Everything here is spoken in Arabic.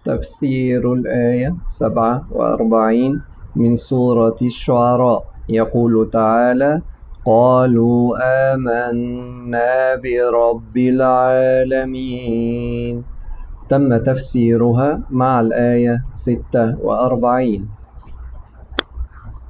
تفسير الآية 47 من سورة الشعراء. يقول تعالى: قالوا آمنا برب العالمين. تم تفسيرها مع الآية 46.